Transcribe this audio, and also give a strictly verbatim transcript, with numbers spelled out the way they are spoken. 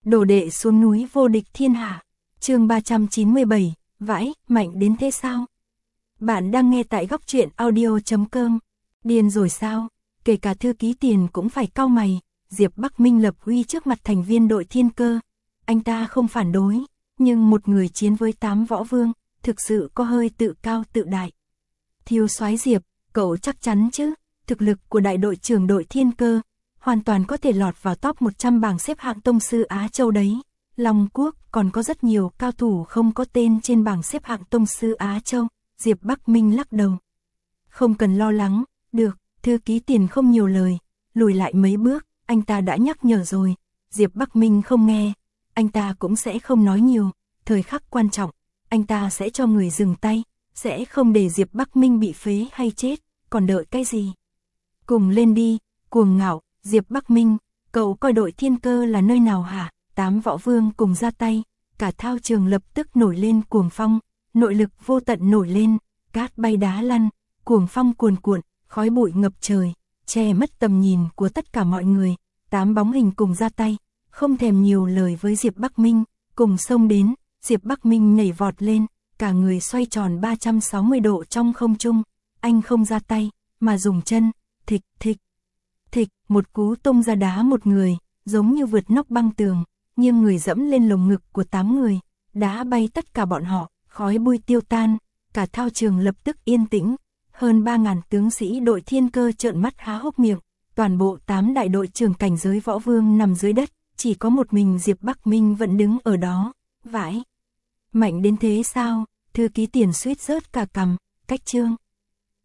Đồ đệ xuống núi vô địch thiên hạ. Chương ba trăm chín mươi bảy, vãi, mạnh đến thế sao? Bạn đang nghe tại góc truyện audio chấm com. Điên rồi sao? Kể cả thư ký Tiền cũng phải cau mày. Diệp Bắc Minh lập uy trước mặt thành viên đội Thiên Cơ. Anh ta không phản đối, nhưng một người chiến với tám võ vương, thực sự có hơi tự cao tự đại. Thiếu soái Diệp, cậu chắc chắn chứ? Thực lực của đại đội trưởng đội Thiên Cơ hoàn toàn có thể lọt vào top một trăm bảng xếp hạng tông sư Á Châu đấy. Long Quốc còn có rất nhiều cao thủ không có tên trên bảng xếp hạng tông sư Á Châu. Diệp Bắc Minh lắc đầu. Không cần lo lắng, được, thư ký Tiền không nhiều lời, lùi lại mấy bước, anh ta đã nhắc nhở rồi. Diệp Bắc Minh không nghe, anh ta cũng sẽ không nói nhiều, thời khắc quan trọng, anh ta sẽ cho người dừng tay, sẽ không để Diệp Bắc Minh bị phế hay chết, còn đợi cái gì? Cùng lên đi, cuồng ngạo, Diệp Bắc Minh, cậu coi đội Thiên Cơ là nơi nào hả? Tám võ vương cùng ra tay, cả thao trường lập tức nổi lên cuồng phong, nội lực vô tận nổi lên, cát bay đá lăn, cuồng phong cuồn cuộn, khói bụi ngập trời, che mất tầm nhìn của tất cả mọi người. Tám bóng hình cùng ra tay, không thèm nhiều lời với Diệp Bắc Minh, cùng xông đến. Diệp Bắc Minh nhảy vọt lên, cả người xoay tròn ba trăm sáu mươi độ trong không trung. Anh không ra tay, mà dùng chân, thịch thịch thịch, một cú tung ra đá một người, giống như vượt nóc băng tường, nhưng người dẫm lên lồng ngực của tám người, đá bay tất cả bọn họ, khói bụi tiêu tan, cả thao trường lập tức yên tĩnh. Hơn ba ngàn tướng sĩ đội Thiên Cơ trợn mắt há hốc miệng, toàn bộ tám đại đội trưởng cảnh giới võ vương nằm dưới đất, chỉ có một mình Diệp Bắc Minh vẫn đứng ở đó. Vãi, mạnh đến thế sao? Thư ký Tiền suýt rớt cả cằm. Cách chương